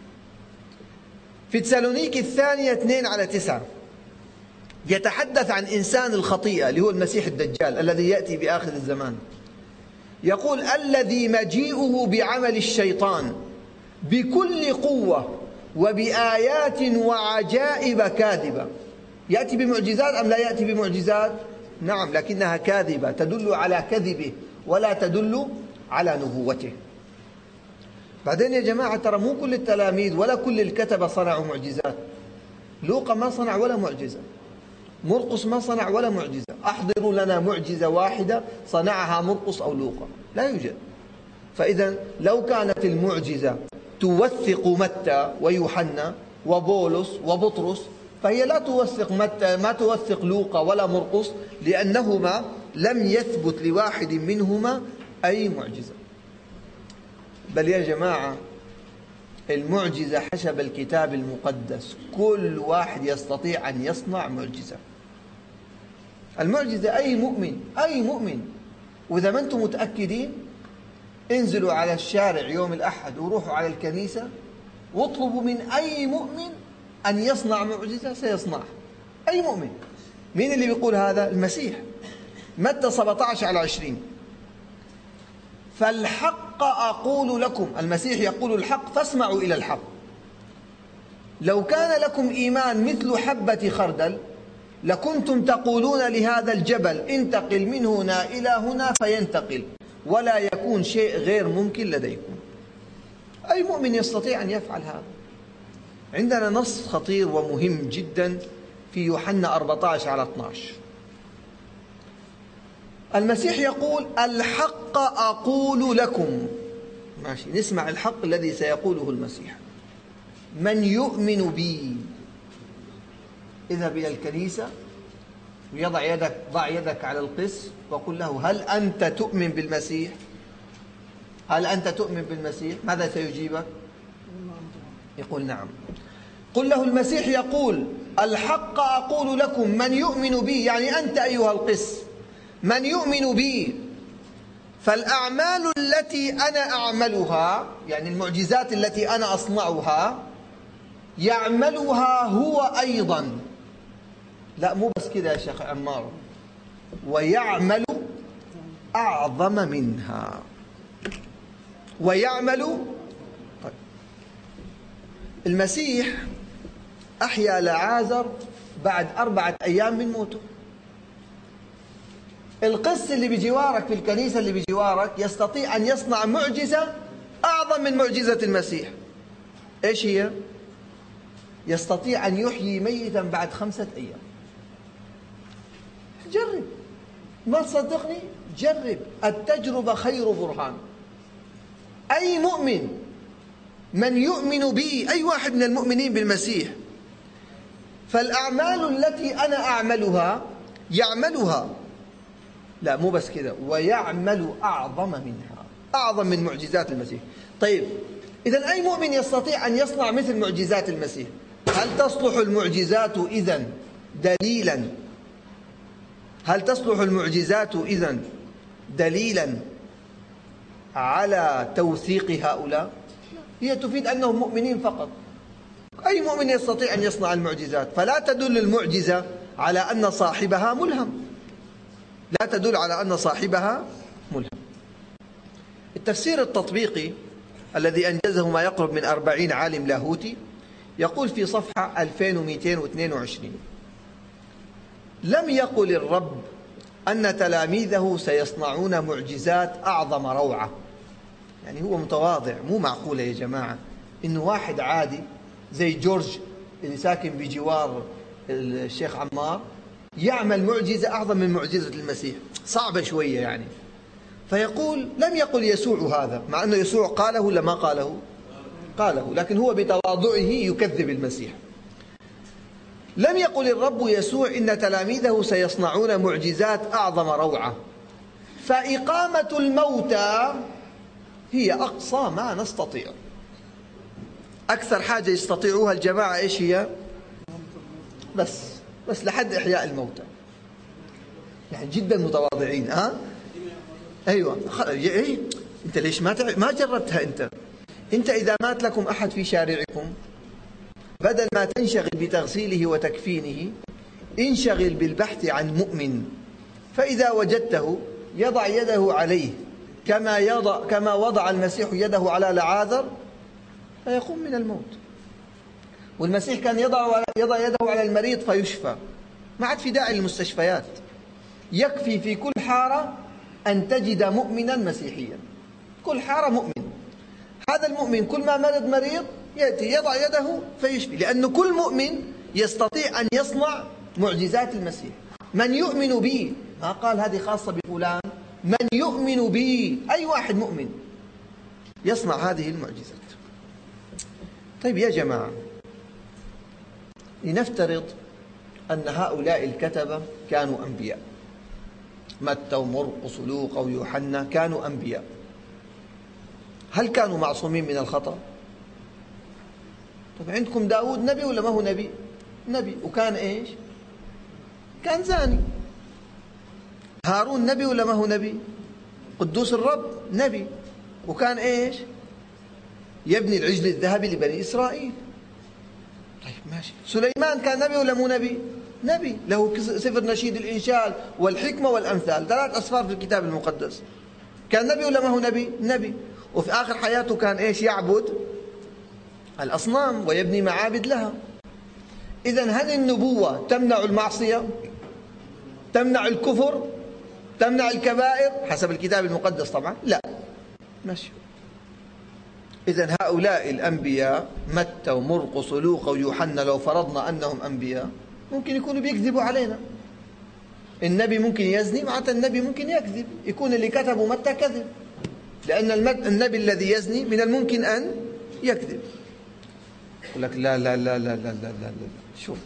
في تسالونيكي الثانية 2:9 يتحدث عن إنسان الخطيئة اللي هو المسيح الدجال الذي يأتي بآخر الزمان. يقول الذي مجيئه بعمل الشيطان بكل قوة وبآيات وعجائب كاذبة. يأتي بمعجزات أم لا يأتي بمعجزات؟ نعم، لكنها كاذبة تدل على كذبه ولا تدل على نبوته. بعدين يا جماعة ترى مو كل التلاميذ ولا كل الكتبة صنعوا معجزات. لوقا ما صنع ولا معجزة، مرقس ما صنع ولا معجزة. أحضروا لنا معجزة واحدة صنعها مرقس أو لوقا، لا يوجد. فإذا لو كانت المعجزة توثق متى ويوحنا وبولس وبطرس فهي لا توثق متى، ما توثق لوقا ولا مرقس، لأنهما لم يثبت لواحد منهما أي معجزة. بل يا جماعة المعجزة حسب الكتاب المقدس كل واحد يستطيع أن يصنع معجزة. المعجزة أي مؤمن. وإذا ما أنتم متأكدين انزلوا على الشارع يوم الأحد وروحوا على الكنيسة واطلبوا من أي مؤمن أن يصنع معجزة سيصنعها. أي مؤمن. مين اللي بيقول هذا؟ المسيح. متى 17:20 فالحق أقول لكم، المسيح يقول الحق فاسمعوا إلى الحق، لو كان لكم إيمان مثل حبة خردل لكنتم تقولون لهذا الجبل انتقل من هنا إلى هنا فينتقل ولا يكون شيء غير ممكن لديكم. أي مؤمن يستطيع أن يفعل هذا. عندنا نص خطير ومهم جدا في يوحنا 14:12. المسيح يقول: الحق أقول لكم. ماشي، نسمع الحق الذي سيقوله المسيح: من يؤمن بي. اذهب إلى الكنيسة ضع يدك على القس وقل له: هل أنت تؤمن بالمسيح؟ هل أنت تؤمن بالمسيح؟ ماذا سيجيبك؟ يقول نعم. قل له: المسيح يقول: الحق أقول لكم من يؤمن بي، يعني أنت أيها القس، من يؤمن بي فالأعمال التي أنا أعملها، يعني المعجزات التي أنا أصنعها، يعملها هو أيضا. لا، مو بس كده يا شيخ عمار، ويعمل أعظم منها. ويعمل. طيب. المسيح أحيا لعازر بعد 4 أيام من موته. القس اللي بجوارك في الكنيسة اللي بجوارك يستطيع أن يصنع معجزة أعظم من معجزة المسيح. إيش هي؟ يستطيع أن يحيي ميتا بعد 5 أيام. جرب، ما تصدقني؟ جرب، التجربة خير برهان. أي مؤمن، من يؤمن بي، أي واحد من المؤمنين بالمسيح، فالأعمال التي أنا أعملها يعملها. لا، مو بس كده، ويعمل أعظم منها، أعظم من معجزات المسيح. طيب، إذن أي مؤمن يستطيع أن يصنع مثل معجزات المسيح؟ هل تصلح المعجزات إذن دليلا؟ هل تصلح المعجزات إذن دليلا على توثيق هؤلاء؟ هي تفيد أنهم مؤمنين فقط. أي مؤمن يستطيع أن يصنع المعجزات، فلا تدل المعجزة على أن صاحبها ملهم، لا تدل على أن صاحبها ملهم. التفسير التطبيقي الذي أنجزه ما يقرب من 40 عالم لاهوتي يقول في صفحة 2222: لم يقل الرب أن تلاميذه سيصنعون معجزات أعظم روعة. يعني هو متواضع. مو معقولة يا جماعة إنه واحد عادي زي جورج اللي ساكن بجوار الشيخ عمار يعمل معجزة أعظم من معجزة المسيح. صعبة شوية يعني. فيقول: لم يقل يسوع هذا، مع أنه يسوع قاله ولا ما قاله؟ قاله، لكن هو بتواضعه يكذب المسيح. لم يقل الرب يسوع إن تلاميذه سيصنعون معجزات أعظم روعة، فإقامة الموتى هي أقصى ما نستطيع. أكثر حاجة يستطيعوها الجماعة إيش هي؟ بس لحد إحياء الموتى. يعني جدا متواضعين. أيوة. إيه؟ أنت ليش ما جربتها؟ أنت إذا مات لكم أحد في شارعكم، بدل ما تنشغل بتغسيله وتكفينه، انشغل بالبحث عن مؤمن، فإذا وجدته يضع يده عليه كما وضع المسيح يده على لعازر فيقوم من الموت. والمسيح كان يضع يده على المريض فيشفى. ما عاد في داعي للمستشفيات، يكفي في كل حارة أن تجد مؤمنا مسيحيا. كل حارة مؤمن. هذا المؤمن كل ما مرض مريض يأتي يضع يده فيشفي، لأن كل مؤمن يستطيع أن يصنع معجزات المسيح. من يؤمن بي، ما قال هذه خاصة بفلان، من يؤمن بي، أي واحد مؤمن يصنع هذه المعجزات. طيب يا جماعة، لنفترض أن هؤلاء الكتبة كانوا أنبياء، متى ومرقس ولوقا ويوحنا كانوا أنبياء، هل كانوا معصومين من الخطأ؟ طيب عندكم داود نبي ولا ما هو نبي؟ نبي، وكان إيش؟ كان زاني. هارون نبي ولا ما هو نبي؟ قدوس الرب نبي، وكان إيش؟ يبني العجل الذهبي لبني إسرائيل. طيب ماشي. سليمان كان نبي ولا مو نبي؟ نبي، له سفر نشيد الإنشال والحكمة والأمثال، 3 أسفار في الكتاب المقدس. كان نبي ولا ما هو نبي؟ نبي. وفي آخر حياته كان إيش؟ يعبد الأصنام ويبني معابد لها. إذن هل النبوة تمنع المعصية؟ تمنع الكفر؟ تمنع الكبائر؟ حسب الكتاب المقدس طبعا لا. ماشي. إذن هؤلاء الأنبياء متى ومرقس ولوقا ويوحنا لو فرضنا أنهم أنبياء ممكن يكونوا بيكذبوا علينا. النبي ممكن يزني، معناتها النبي ممكن يكذب، يكون اللي كتبوا متى كذب، لأن النبي الذي يزني من الممكن أن يكذب. يقول لك لا لا لا لا لا لا لا, لا. شوف،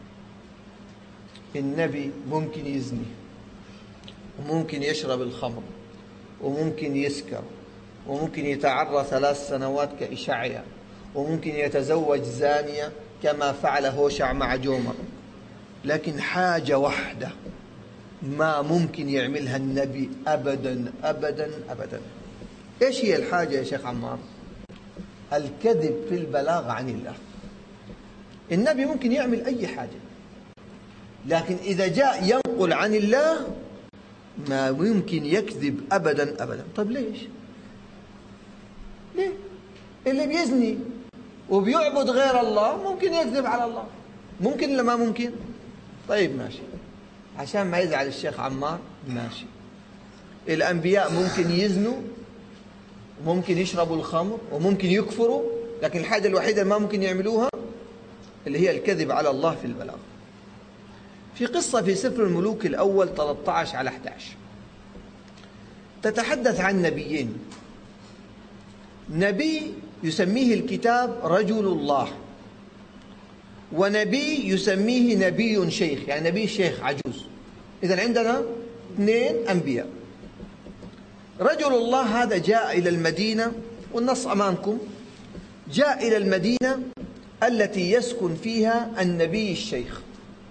النبي ممكن يزني وممكن يشرب الخمر وممكن يسكر وممكن يتعرى 3 سنوات كإشعيا وممكن يتزوج زانية كما فعل هوشع مع جومر، لكن حاجة واحدة ما ممكن يعملها النبي أبدا أبدا أبدا. إيش هي الحاجة يا شيخ عمار؟ الكذب في البلاغ عن الله. النبي ممكن يعمل أي حاجة، لكن إذا جاء ينقل عن الله ما يمكن يكذب أبدا أبدا. طيب ليش؟ ليه؟ اللي بيزني وبيعبد غير الله ممكن يكذب على الله، ممكن ولا ما ممكن؟ طيب ماشي، عشان ما يزعل الشيخ عمار ماشي. الأنبياء ممكن يزنوا وممكن يشربوا الخمر وممكن يكفروا، لكن الحاجة الوحيدة ما ممكن يعملوها اللي هي الكذب على الله في البلاغ. في قصة في سفر الملوك الأول 13-11 تتحدث عن نبيين. نبي يسميه الكتاب رجل الله، ونبي يسميه نبي شيخ، يعني نبي شيخ عجوز. إذن عندنا 2 أنبياء. رجل الله هذا جاء إلى المدينة، والنص أمامكم، جاء إلى المدينة التي يسكن فيها النبي الشيخ.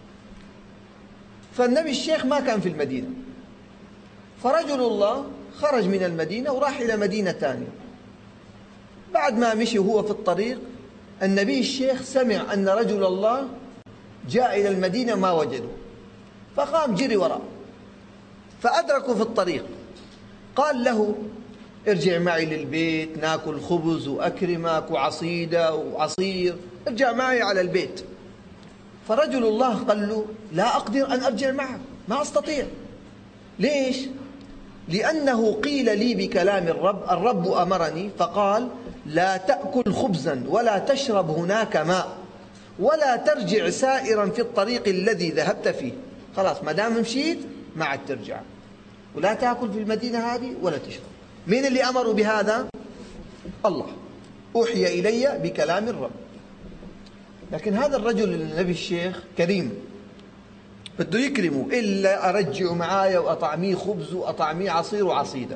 فالنبي الشيخ ما كان في المدينة، فرجل الله خرج من المدينة وراح إلى مدينة ثانية. بعد ما مشي وهو في الطريق، النبي الشيخ سمع أن رجل الله جاء إلى المدينة ما وجده، فقام جري وراء، فأدركه في الطريق. قال له: ارجع معي للبيت، ناكل خبز وأكرمك وعصيدة وعصير، ارجع معي على البيت. فرجل الله قال له: لا أقدر أن أرجع معك، ما أستطيع. ليش؟ لأنه قيل لي بكلام الرب أمرني فقال: لا تأكل خبزا ولا تشرب هناك ماء ولا ترجع سائرا في الطريق الذي ذهبت فيه. خلاص، ما دام مشيت ما عاد ترجع، ولا تأكل في المدينة هذه ولا تشرب. مين اللي أمروا بهذا؟ الله. أوحي إلي بكلام الرب. لكن هذا الرجل النبي الشيخ كريم، بده يكرمه، إلا أرجع معايا وأطعميه خبز وأطعميه عصير وعصيدة.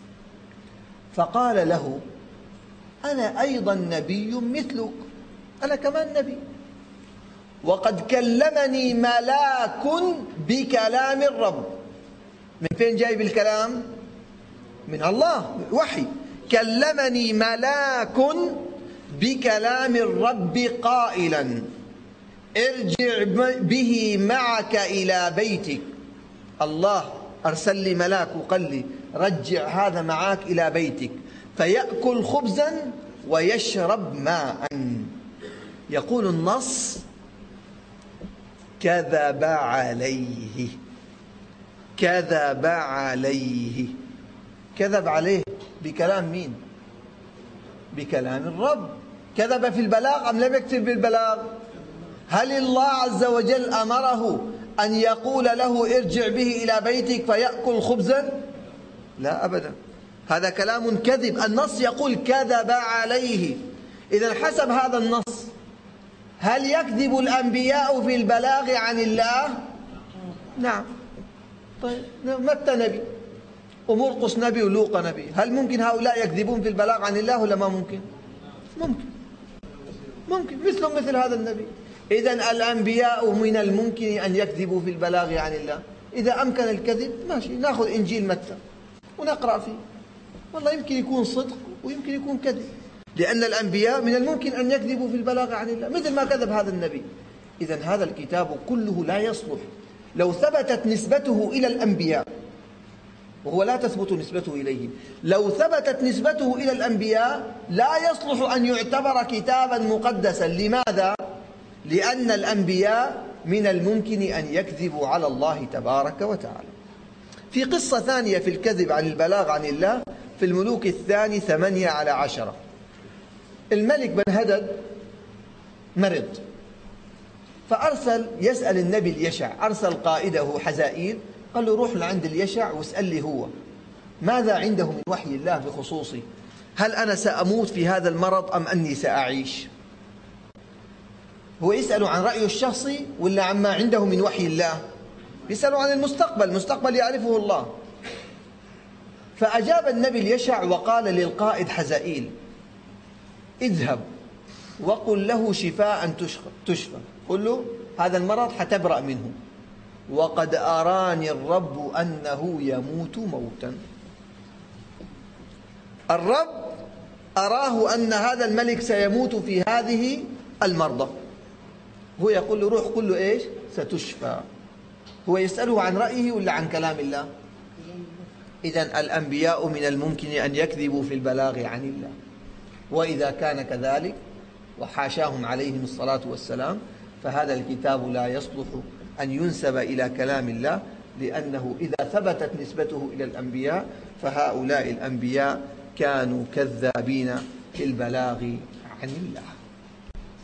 فقال له: أنا أيضا نبي مثلك، أنا كمان نبي، وقد كلمني ملاك بكلام الرب. من فين جايب الكلام؟ من الله، وحي. كلمني ملاك بكلام الرب قائلا: ارجع به معك إلى بيتك. الله أرسل لي ملاك وقال لي: رجع هذا معك إلى بيتك فيأكل خبزا ويشرب ماء. يقول النص: كذب عليه. كذب عليه. كذب عليه بكلام مين؟ بكلام الرب. كذب في البلاغ أم لم يكذب بالبلاغ؟ هل الله عز وجل أمره أن يقول له: ارجع به إلى بيتك فيأكل خبزا؟ لا أبدا، هذا كلام كذب. النص يقول كذب عليه. إذن حسب هذا النص، هل يكذب الأنبياء في البلاغ عن الله؟ نعم. طيب، متى نبي ومرقس نبي ولوقا نبي، هل ممكن هؤلاء يكذبون في البلاغ عن الله ولا ما ممكن؟ ممكن، ممكن، مثلهم مثل هذا النبي. إذن الأنبياء من الممكن أن يكذبوا في البلاغ عن الله. إذا أمكن الكذب ماشي، نأخذ إنجيل متى ونقرأ فيه، والله يمكن يكون صدق ويمكن يكون كذب، لأن الأنبياء من الممكن أن يكذبوا في البلاغ عن الله مثل ما كذب هذا النبي. إذن هذا الكتاب كله لا يصلح لو ثبتت نسبته إلى الأنبياء، وهو لا تثبت نسبته إليهم. لو ثبتت نسبته إلى الأنبياء لا يصلح أن يعتبر كتابا مقدسا. لماذا؟ لأن الأنبياء من الممكن أن يكذبوا على الله تبارك وتعالى. في قصة ثانية في الكذب عن البلاغ عن الله في الملوك الثاني 8-10. الملك بن هدد مرض، فأرسل يسأل النبي اليشع، أرسل قائده حزائيل قال له روح لعند اليشع واسأل لي هو ماذا عنده من وحي الله بخصوصي، هل أنا سأموت في هذا المرض أم أني سأعيش؟ هو يسأله عن رأيه الشخصي ولا عما عنده من وحي الله؟ يسأله عن المستقبل، المستقبل يعرفه الله. فأجاب النبي اليشع وقال للقائد حزائيل اذهب وقل له شفاء تشفى، قل له هذا المرض حتبرأ منه، وقد أراني الرب أنه يموت موتا. الرب أراه أن هذا الملك سيموت في هذه المرضى، هو يقول له روح قل له إيش؟ ستشفى. هو يسأله عن رأيه ولا عن كلام الله؟ إذن الأنبياء من الممكن أن يكذبوا في البلاغ عن الله، وإذا كان كذلك وحاشاهم عليهم الصلاة والسلام فهذا الكتاب لا يصلح أن ينسب إلى كلام الله، لأنه إذا ثبتت نسبته إلى الأنبياء فهؤلاء الأنبياء كانوا كذابين في البلاغ عن الله.